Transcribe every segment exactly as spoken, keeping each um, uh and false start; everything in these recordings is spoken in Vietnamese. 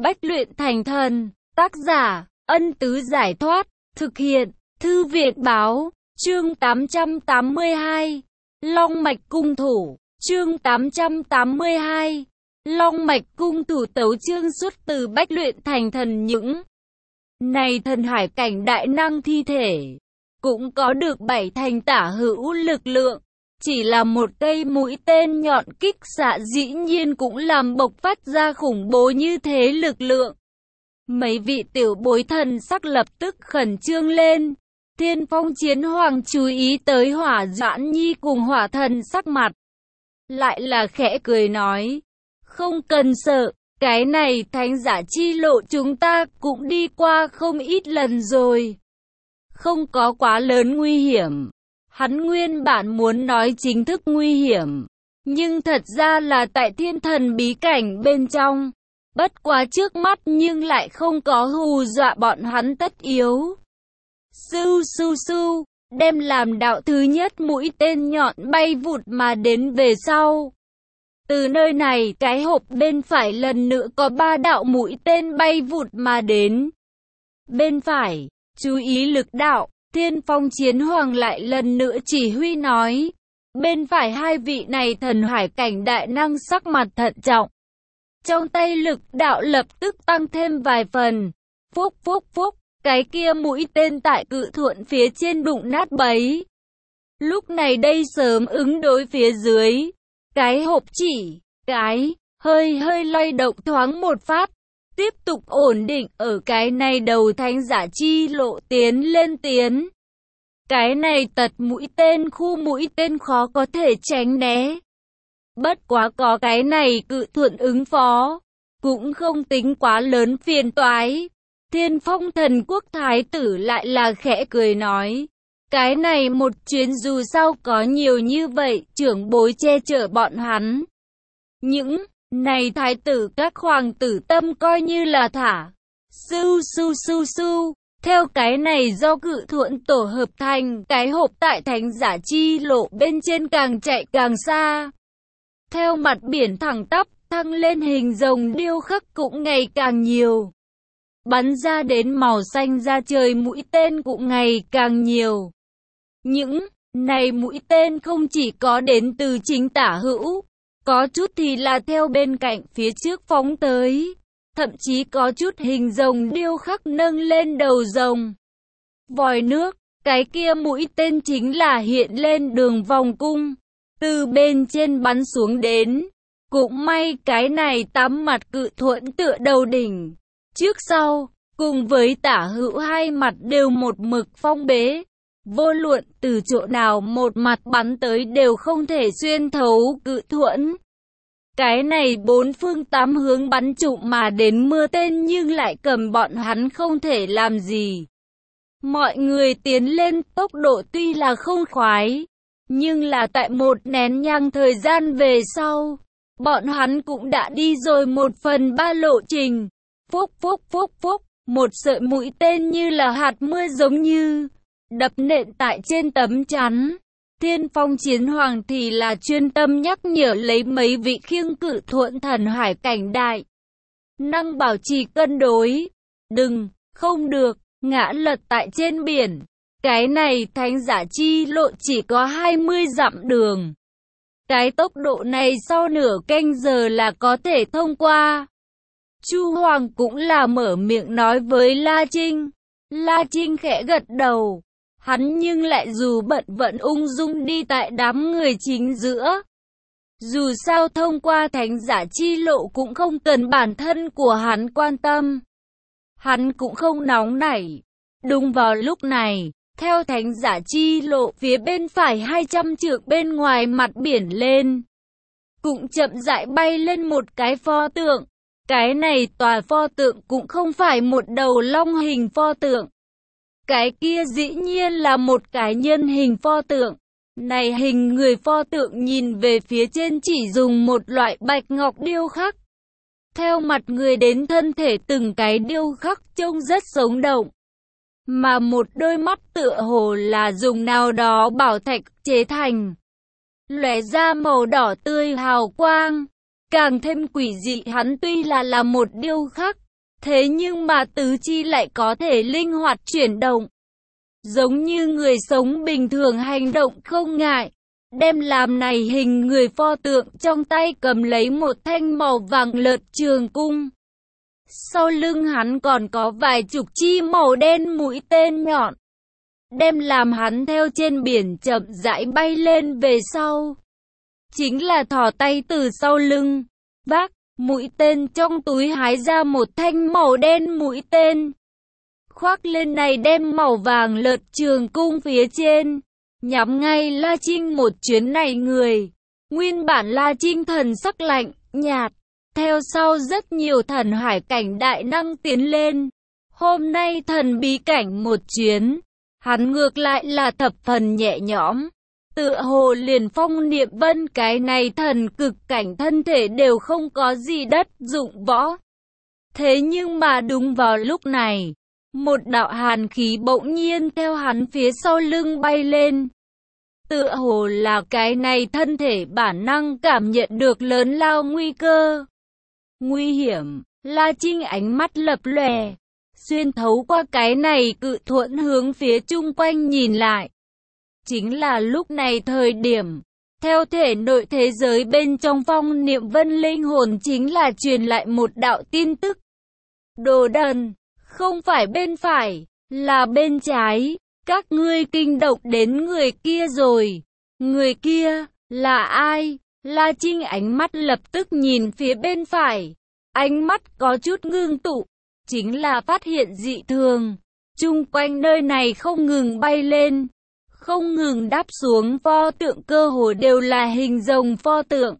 Bách luyện thành thần. Tác giả, Ân Tứ Giải Thoát. Thực hiện, Thư viện Báo. Chương tám trăm tám mươi hai. Long mạch cung thủ. Chương tám trăm tám mươi hai. Long mạch cung thủ. Tấu chương xuất từ Bách luyện thành thần. Những này thần hải cảnh đại năng thi thể cũng có được bảy thành tả hữu lực lượng. Chỉ là một cây mũi tên nhọn kích xạ dĩ nhiên cũng làm bộc phát ra khủng bố như thế lực lượng. Mấy vị tiểu bối thần sắc lập tức khẩn trương lên. Thiên Phong Chiến Hoàng chú ý tới Hỏa Doãn Nhi cùng Hỏa Thần sắc mặt, lại là khẽ cười nói, không cần sợ, cái này thánh giả chi lộ chúng ta cũng đi qua không ít lần rồi, không có quá lớn nguy hiểm. Hắn nguyên bản muốn nói chính thức nguy hiểm, nhưng thật ra là tại thiên thần bí cảnh bên trong. Bất quá trước mắt nhưng lại không có hù dọa bọn hắn tất yếu. Sưu sưu sưu, đem làm đạo thứ nhất mũi tên nhọn bay vụt mà đến về sau. Từ nơi này, cái hộp bên phải lần nữa có ba đạo mũi tên bay vụt mà đến. Bên phải, chú ý lực đạo, Thiên Phong Chiến Hoàng lại lần nữa chỉ huy nói. Bên phải hai vị này thần hải cảnh đại năng sắc mặt thận trọng. Trong tay lực đạo lập tức tăng thêm vài phần. Phúc phúc phúc, cái kia mũi tên tại cự thuận phía trên đụng nát bấy. Lúc này đây sớm ứng đối phía dưới. Cái hộp chỉ, cái, hơi hơi lay động thoáng một phát. Tiếp tục ổn định ở cái này đầu thánh giả chi lộ tiến lên tiến. Cái này tật mũi tên khu mũi tên khó có thể tránh né. Bất quá có cái này cự thuận ứng phó, cũng không tính quá lớn phiền toái. Thiên Phong Thần Quốc Thái tử lại là khẽ cười nói, cái này một chuyến dù sao có nhiều như vậy, trưởng bối che chở bọn hắn. Những này thái tử các hoàng tử tâm coi như là thả. Sưu sưu sưu sưu, theo cái này do cự thuận tổ hợp thành, cái hộp tại thánh giả chi lộ bên trên càng chạy càng xa. Theo mặt biển thẳng tắp, thăng lên hình rồng điêu khắc cũng ngày càng nhiều. Bắn ra đến màu xanh da trời mũi tên cũng ngày càng nhiều. Những này mũi tên không chỉ có đến từ chính tả hữu, có chút thì là theo bên cạnh phía trước phóng tới. Thậm chí có chút hình rồng điêu khắc nâng lên đầu rồng. Vòi nước, cái kia mũi tên chính là hiện lên đường vòng cung. Từ bên trên bắn xuống đến. Cũng may cái này tám mặt cự thuẫn tựa đầu đỉnh. Trước sau, cùng với tả hữu hai mặt đều một mực phong bế. Vô luận từ chỗ nào một mặt bắn tới đều không thể xuyên thấu cự thuẫn. Cái này bốn phương tám hướng bắn trụm mà đến mưa tên nhưng lại cầm bọn hắn không thể làm gì. Mọi người tiến lên tốc độ tuy là không khoái, nhưng là tại một nén nhang thời gian về sau, bọn hắn cũng đã đi rồi một phần ba lộ trình. Phúc phúc phúc phúc, một sợi mũi tên như là hạt mưa giống như đập nện tại trên tấm chắn. Thiên Phong Chiến Hoàng thì là chuyên tâm nhắc nhở lấy mấy vị khiêng cự thuận thần hải cảnh đại năng bảo trì cân đối. Đừng, không được, ngã lật tại trên biển. Cái này thánh giả chi lộ chỉ có hai mươi dặm đường. Cái tốc độ này sau nửa canh giờ là có thể thông qua. Chu Hoàng cũng là mở miệng nói với La Trinh. La Trinh khẽ gật đầu. Hắn nhưng lại dù bận vẫn ung dung đi tại đám người chính giữa. Dù sao thông qua thánh giả chi lộ cũng không cần bản thân của hắn quan tâm. Hắn cũng không nóng nảy. Đúng vào lúc này, theo thánh giả chi lộ phía bên phải hai trăm trượng bên ngoài mặt biển lên. Cũng chậm rãi bay lên một cái pho tượng. Cái này tòa pho tượng cũng không phải một đầu long hình pho tượng. Cái kia dĩ nhiên là một cái nhân hình pho tượng. Này hình người pho tượng nhìn về phía trên chỉ dùng một loại bạch ngọc điêu khắc. Theo mặt người đến thân thể từng cái điêu khắc trông rất sống động. Mà một đôi mắt tựa hồ là dùng nào đó bảo thạch chế thành. Lóe ra màu đỏ tươi hào quang. Càng thêm quỷ dị, hắn tuy là là một điêu khắc, Thế nhưng mà tứ chi lại có thể linh hoạt chuyển động. Giống như người sống bình thường hành động không ngại. Đem làm này hình người pho tượng trong tay cầm lấy một thanh màu vàng lợt trường cung. Sau lưng hắn còn có vài chục chi màu đen mũi tên nhọn. Đem làm hắn theo trên biển chậm rãi bay lên về sau. Chính là thò tay từ sau lưng, vác mũi tên trong túi hái ra một thanh màu đen mũi tên. Khoác lên này đem màu vàng lợt trường cung phía trên. Nhắm ngay La Trinh một chuyến này người. Nguyên bản La Trinh thần sắc lạnh, nhạt. Theo sau rất nhiều thần hải cảnh đại năng tiến lên. Hôm nay thần bí cảnh một chuyến. Hắn ngược lại là thập phần nhẹ nhõm. Tựa hồ liền Phong Niệm Vân cái này thần cực cảnh thân thể đều không có gì đất dụng võ. Thế nhưng mà đúng vào lúc này, một đạo hàn khí bỗng nhiên theo hắn phía sau lưng bay lên. Tựa hồ là cái này thân thể bản năng cảm nhận được lớn lao nguy cơ. Nguy hiểm, La Trinh ánh mắt lập lòe, xuyên thấu qua cái này cự thuẫn hướng phía chung quanh nhìn lại. Chính là lúc này thời điểm, theo thể nội thế giới bên trong Phong Niệm Vân linh hồn chính là truyền lại một đạo tin tức. Đồ đần, không phải bên phải, là bên trái, các ngươi kinh động đến người kia rồi. Người kia, là ai? La Trinh ánh mắt lập tức nhìn phía bên phải, ánh mắt có chút ngưng tụ, chính là phát hiện dị thường. Chung quanh nơi này không ngừng bay lên, không ngừng đáp xuống pho tượng cơ hồ đều là hình rồng pho tượng.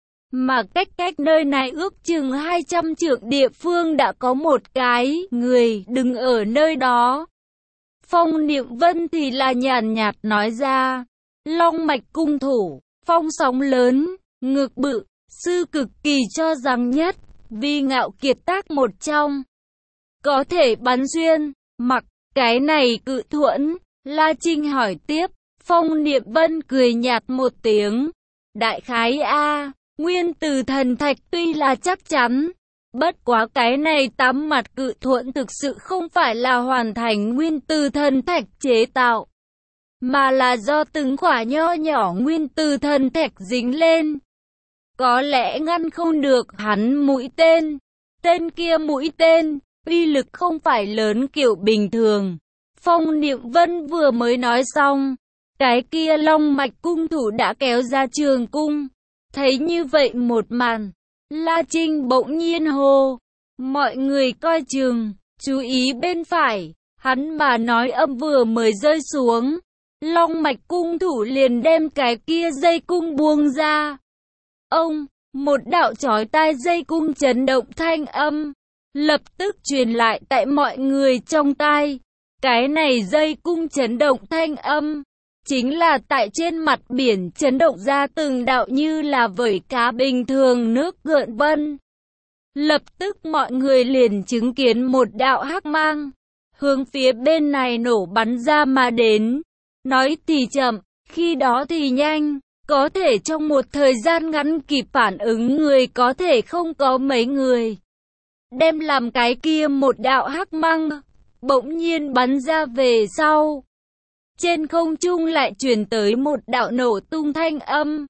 Mà cách cách nơi này ước chừng hai trăm trượng địa phương đã có một cái người đứng ở nơi đó. Phong Niệm Vân thì là nhàn nhạt nói ra, long mạch cung thủ, phong sóng lớn, ngực bự, sư cực kỳ cho rằng nhất, vì ngạo kiệt tác một trong. Có thể bắn xuyên, mặc, cái này cự thuẫn. La Trinh hỏi tiếp, Phong Niệm Vân cười nhạt một tiếng. Đại khái A, nguyên tử thần thạch tuy là chắc chắn. Bất quá cái này tám mặt cự thuẫn thực sự không phải là hoàn thành nguyên tử thần thạch chế tạo, mà là do từng quả nho nhỏ nguyên tử thần thạch dính lên. Có lẽ ngăn không được hắn mũi tên. Tên kia mũi tên, uy lực không phải lớn kiểu bình thường. Phong Niệm Vân vừa mới nói xong, cái kia long mạch cung thủ đã kéo ra trường cung. Thấy như vậy một màn, La Trinh bỗng nhiên hô, mọi người coi chừng, chú ý bên phải. Hắn mà nói âm vừa mới rơi xuống, long mạch cung thủ liền đem cái kia dây cung buông ra. Ông, một đạo chói tai dây cung chấn động thanh âm, lập tức truyền lại tại mọi người trong tai. Cái này dây cung chấn động thanh âm, chính là tại trên mặt biển chấn động ra từng đạo như là vẩy cá bình thường nước gợn vân. Lập tức mọi người liền chứng kiến một đạo hắc mang, hướng phía bên này nổ bắn ra mà đến. Nói thì chậm, khi đó thì nhanh, có thể trong một thời gian ngắn kịp phản ứng người có thể không có mấy người. Đem làm cái kia một đạo hắc mang bỗng nhiên bắn ra về sau. Trên không trung lại truyền tới một đạo nổ tung thanh âm.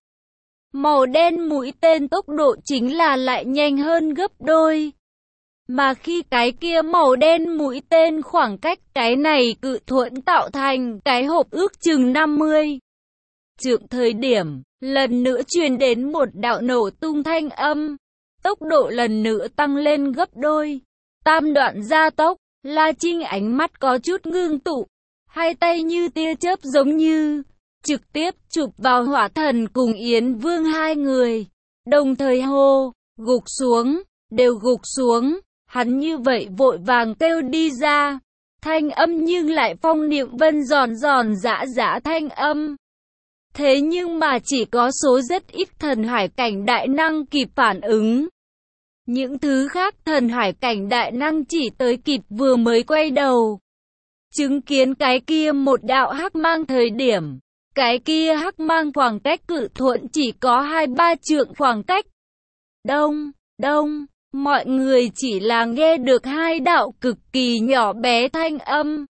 Màu đen mũi tên tốc độ chính là lại nhanh hơn gấp đôi. Mà khi cái kia màu đen mũi tên khoảng cách cái này cự thuẫn tạo thành cái hộp ước chừng năm mươi trượng thời điểm, lần nữa truyền đến một đạo nổ tung thanh âm. Tốc độ lần nữa tăng lên gấp đôi. Tam đoạn gia tốc. La Trinh ánh mắt có chút ngưng tụ, hai tay như tia chớp giống như trực tiếp chụp vào Hỏa Thần cùng Yến Vương hai người, đồng thời hô, gục xuống, đều gục xuống. Hắn như vậy vội vàng kêu đi ra, thanh âm nhưng lại Phong Niệm Vân giòn giòn giã giã thanh âm. Thế nhưng mà chỉ có số rất ít thần hải cảnh đại năng kịp phản ứng. Những thứ khác thần hải cảnh đại năng chỉ tới kịp vừa mới quay đầu, chứng kiến cái kia một đạo hắc mang thời điểm. Cái kia hắc mang khoảng cách cự thuẫn chỉ có hai ba trượng khoảng cách. Đông, đông, mọi người chỉ là nghe được hai đạo cực kỳ nhỏ bé thanh âm.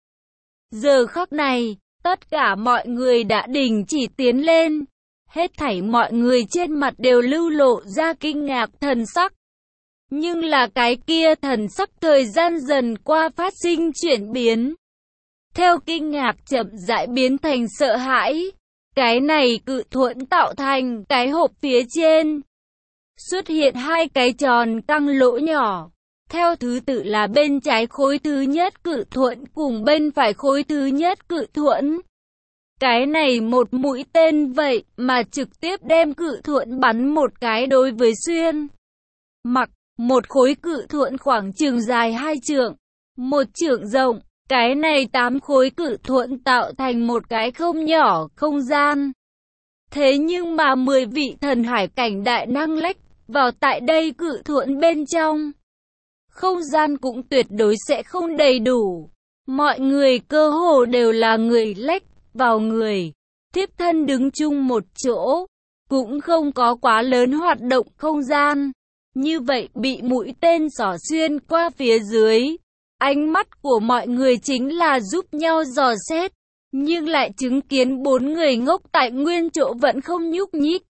Giờ khắc này, tất cả mọi người đã đình chỉ tiến lên. Hết thảy mọi người trên mặt đều lưu lộ ra kinh ngạc thần sắc. Nhưng là cái kia thần sắc thời gian dần qua phát sinh chuyển biến. Theo kinh ngạc chậm rãi biến thành sợ hãi. Cái này cự thuẫn tạo thành cái hộp phía trên. Xuất hiện hai cái tròn căng lỗ nhỏ. Theo thứ tự là bên trái khối thứ nhất cự thuẫn cùng bên phải khối thứ nhất cự thuẫn. Cái này một mũi tên vậy mà trực tiếp đem cự thuẫn bắn một cái đối với xuyên. Mặc, một khối cự thuẫn khoảng chừng dài hai trượng, một trượng rộng. Cái này tám khối cự thuẫn tạo thành một cái không nhỏ không gian. Thế nhưng mà mười vị thần hải cảnh đại năng lách vào tại đây cự thuẫn bên trong. Không gian cũng tuyệt đối sẽ không đầy đủ. Mọi người cơ hồ đều là người lách vào người. Tiếp thân đứng chung một chỗ. Cũng không có quá lớn hoạt động không gian. Như vậy bị mũi tên xỏ xuyên qua phía dưới. Ánh mắt của mọi người chính là giúp nhau dò xét. Nhưng lại chứng kiến bốn người ngốc tại nguyên chỗ vẫn không nhúc nhích.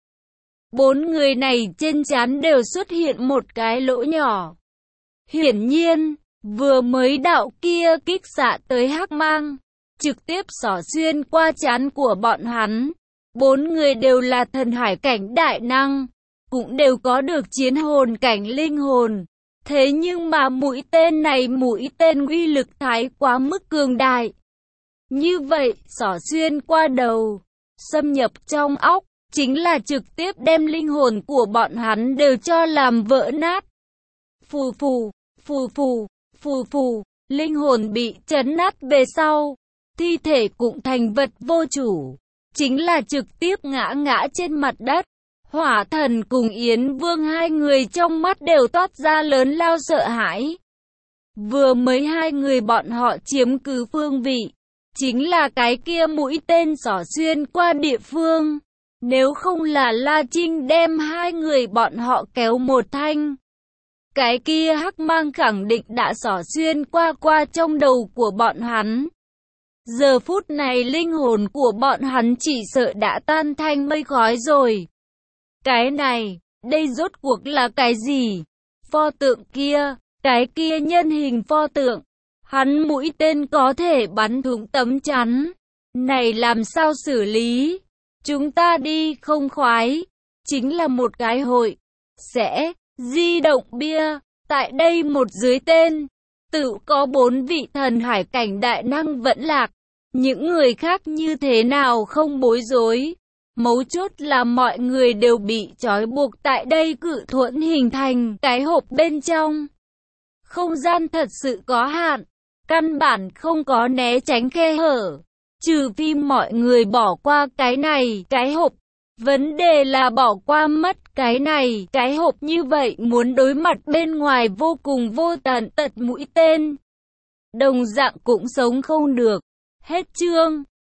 Bốn người này trên trán đều xuất hiện một cái lỗ nhỏ. Hiển nhiên, vừa mới đạo kia kích xạ tới hắc mang, trực tiếp xỏ xuyên qua trán của bọn hắn. Bốn người đều là thần hải cảnh đại năng, cũng đều có được chiến hồn cảnh linh hồn. Thế nhưng mà mũi tên này mũi tên uy lực thái quá mức cường đại. Như vậy, xỏ xuyên qua đầu, xâm nhập trong óc, chính là trực tiếp đem linh hồn của bọn hắn đều cho làm vỡ nát. Phù phù, phù phù, phù phù, linh hồn bị chấn nát về sau, thi thể cũng thành vật vô chủ, chính là trực tiếp ngã ngã trên mặt đất. Hỏa thần cùng Yến Vương hai người trong mắt đều toát ra lớn lao sợ hãi. Vừa mới hai người bọn họ chiếm cứ phương vị, chính là cái kia mũi tên xỏ xuyên qua địa phương. Nếu không là La Trinh đem hai người bọn họ kéo một thanh, cái kia hắc mang khẳng định đã xỏ xuyên qua qua trong đầu của bọn hắn. Giờ phút này linh hồn của bọn hắn chỉ sợ đã tan thành mây khói rồi. Cái này, đây rốt cuộc là cái gì? Pho tượng kia, cái kia nhân hình pho tượng, hắn mũi tên có thể bắn thủng tấm chắn. Này làm sao xử lý? Chúng ta đi không khoái, chính là một cái hội, sẽ, di động bia, tại đây một dưới tên, tự có bốn vị thần hải cảnh đại năng vẫn lạc, những người khác như thế nào không bối rối, mấu chốt là mọi người đều bị trói buộc tại đây cự thuẫn hình thành cái hộp bên trong. Không gian thật sự có hạn, căn bản không có né tránh khe hở. Trừ phi mọi người bỏ qua cái này, cái hộp. Vấn đề là bỏ qua mất cái này, cái hộp như vậy muốn đối mặt bên ngoài vô cùng vô tận tật mũi tên. Đồng dạng cũng sống không được. Hết chương.